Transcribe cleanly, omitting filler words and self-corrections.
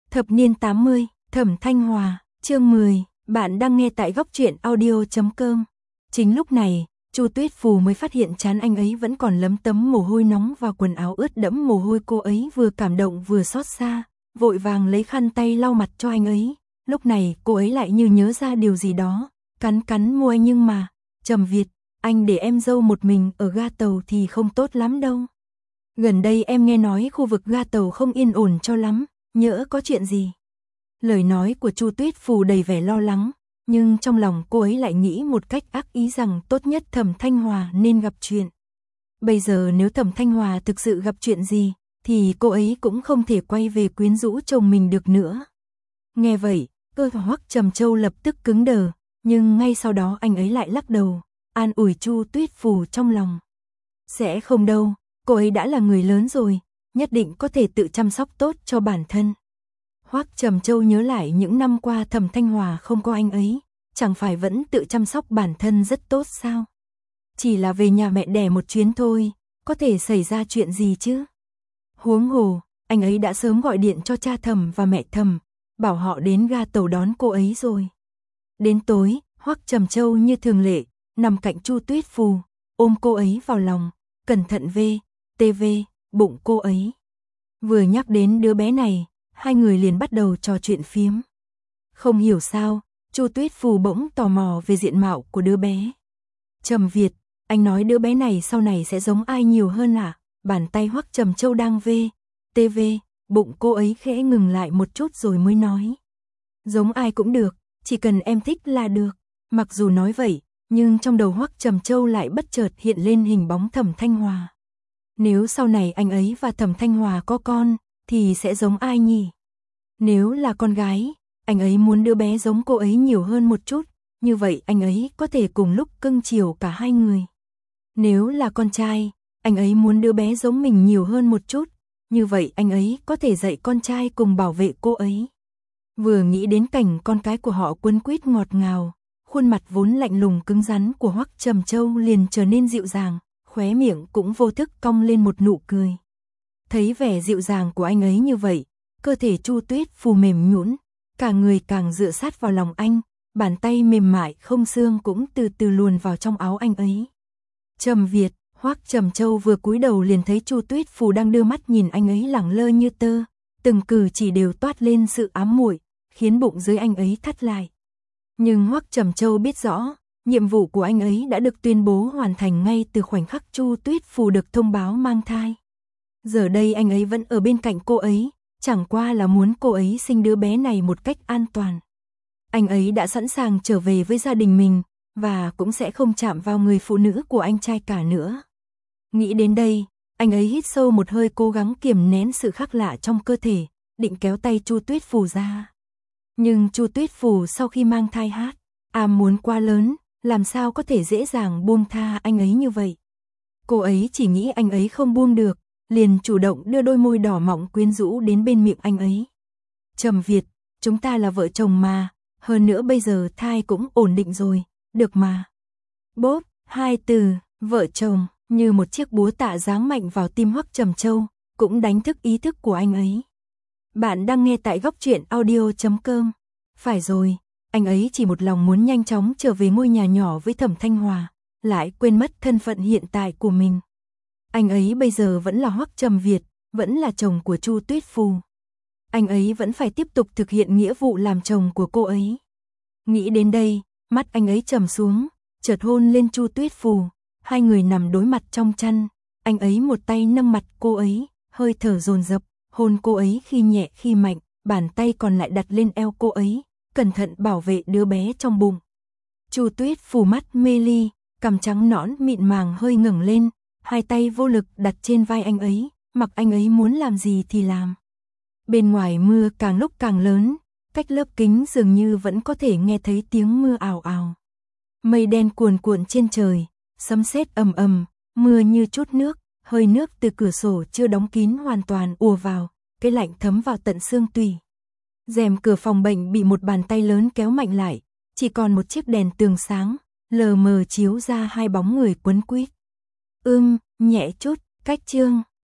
Thập niên 80, Thẩm Thanh Hòa, chương 10, bạn đang nghe tại góc truyện audio.com. Chính lúc này, Chu Tuyết Phù mới phát hiện trán anh ấy vẫn còn lấm tấm mồ hôi nóng và quần áo ướt đẫm mồ hôi. Cô ấy vừa cảm động vừa xót xa, vội vàng lấy khăn tay lau mặt cho anh ấy. Lúc này cô ấy lại như nhớ ra điều gì đó, cắn cắn môi. Nhưng mà, Trầm Việt, anh để em dâu một mình ở ga tàu thì không tốt lắm đâu. Gần đây em nghe nói khu vực ga tàu không yên ổn cho lắm, nhỡ có chuyện gì. Lời nói của Chu Tuyết Phù đầy vẻ lo lắng, nhưng trong lòng cô ấy lại nghĩ một cách ác ý rằng tốt nhất Thẩm Thanh Hòa nên gặp chuyện. Bây giờ nếu Thẩm Thanh Hòa thực sự gặp chuyện gì, thì cô ấy cũng không thể quay về quyến rũ chồng mình được nữa. Nghe vậy, cơ thể Hoắc Trầm Châu lập tức cứng đờ, nhưng ngay sau đó anh ấy lại lắc đầu, an ủi Chu Tuyết Phù trong lòng. Sẽ không đâu, cô ấy đã là người lớn rồi, nhất định có thể tự chăm sóc tốt cho bản thân. Hoắc Trầm Châu nhớ lại những năm qua Thẩm Thanh Hòa không có anh ấy, chẳng phải vẫn tự chăm sóc bản thân rất tốt sao? Chỉ là về nhà mẹ đẻ một chuyến thôi, có thể xảy ra chuyện gì chứ? Huống hồ, anh ấy đã sớm gọi điện cho cha Thẩm và mẹ Thẩm, bảo họ đến ga tàu đón cô ấy rồi. Đến tối, Hoắc Trầm Châu như thường lệ, nằm cạnh Chu Tuyết Phù, ôm cô ấy vào lòng, cẩn thận bụng cô ấy. Vừa nhắc đến đứa bé này, hai người liền bắt đầu trò chuyện phiếm. Không hiểu sao, Chu Tuyết Phù bỗng tò mò về diện mạo của đứa bé. Trầm Việt, anh nói đứa bé này sau này sẽ giống ai nhiều hơn à? Bàn tay Hoắc Trầm Châu đang bụng cô ấy khẽ ngừng lại một chút rồi mới nói. Giống ai cũng được, chỉ cần em thích là được. Mặc dù nói vậy, nhưng trong đầu Hoắc Trầm Châu lại bất chợt hiện lên hình bóng Thẩm Thanh Hòa. Nếu sau này anh ấy và Thẩm Thanh Hòa có con, thì sẽ giống ai nhỉ? Nếu là con gái, anh ấy muốn đứa bé giống cô ấy nhiều hơn một chút, như vậy anh ấy có thể cùng lúc cưng chiều cả hai người. Nếu là con trai, anh ấy muốn đứa bé giống mình nhiều hơn một chút, như vậy anh ấy có thể dạy con trai cùng bảo vệ cô ấy. Vừa nghĩ đến cảnh con cái của họ quấn quýt ngọt ngào, khuôn mặt vốn lạnh lùng cứng rắn của Hoắc Trầm Châu liền trở nên dịu dàng, khóe miệng cũng vô thức cong lên một nụ cười. Thấy vẻ dịu dàng của anh ấy như vậy, cơ thể Chu Tuyết Phù mềm nhũn, cả người càng dựa sát vào lòng anh, bàn tay mềm mại không xương cũng từ từ luồn vào trong áo anh ấy. Trầm Việt, Hoắc Trầm Châu vừa cúi đầu liền thấy Chu Tuyết Phù đang đưa mắt nhìn anh ấy lẳng lơ như tơ, từng cử chỉ đều toát lên sự ám muội, khiến bụng dưới anh ấy thắt lại. Nhưng Hoắc Trầm Châu biết rõ, nhiệm vụ của anh ấy đã được tuyên bố hoàn thành ngay từ khoảnh khắc Chu Tuyết Phù được thông báo mang thai. Giờ đây anh ấy vẫn ở bên cạnh cô ấy, chẳng qua là muốn cô ấy sinh đứa bé này một cách an toàn. Anh ấy đã sẵn sàng trở về với gia đình mình, và cũng sẽ không chạm vào người phụ nữ của anh trai cả nữa. Nghĩ đến đây, anh ấy hít sâu một hơi cố gắng kiềm nén sự khác lạ trong cơ thể, định kéo tay Chu Tuyết Phù ra. Nhưng Chu Tuyết Phù sau khi mang thai muốn quá lớn, làm sao có thể dễ dàng buông tha anh ấy như vậy. Cô ấy chỉ nghĩ anh ấy không buông được, liền chủ động đưa đôi môi đỏ mọng quyến rũ đến bên miệng anh ấy. Trầm Việt, chúng ta là vợ chồng mà, hơn nữa bây giờ thai cũng ổn định rồi, được mà. Bốp, hai từ, vợ chồng, như một chiếc búa tạ giáng mạnh vào tim Hoắc Trầm Châu, cũng đánh thức ý thức của anh ấy. Bạn đang nghe tại góc truyện audio.com. Phải rồi, anh ấy chỉ một lòng muốn nhanh chóng trở về ngôi nhà nhỏ với Thẩm Thanh Hòa, lại quên mất thân phận hiện tại của mình. Anh ấy bây giờ vẫn là Hoắc Trầm Việt, vẫn là chồng của Chu Tuyết Phù. Anh ấy vẫn phải tiếp tục thực hiện nghĩa vụ làm chồng của cô ấy. Nghĩ đến đây, mắt anh ấy trầm xuống, chợt hôn lên Chu Tuyết Phù. Hai người nằm đối mặt trong chăn, anh ấy một tay nâng mặt cô ấy, hơi thở dồn dập, hôn cô ấy khi nhẹ khi mạnh, bàn tay còn lại đặt lên eo cô ấy, cẩn thận bảo vệ đứa bé trong bụng. Chu Tuyết Phù mắt mê ly, cằm trắng nõn mịn màng hơi ngẩng lên, hai tay vô lực đặt trên vai anh ấy, mặc anh ấy muốn làm gì thì làm. Bên ngoài mưa càng lúc càng lớn, cách lớp kính dường như vẫn có thể nghe thấy tiếng mưa ào ào. Mây đen cuồn cuộn trên trời, sấm sét ầm ầm, mưa như trút nước, hơi nước từ cửa sổ chưa đóng kín hoàn toàn ùa vào, cái lạnh thấm vào tận xương tủy. Rèm cửa phòng bệnh bị một bàn tay lớn kéo mạnh lại, chỉ còn một chiếc đèn tường sáng, lờ mờ chiếu ra hai bóng người quấn quýt. Nhẹ chút, cách chương.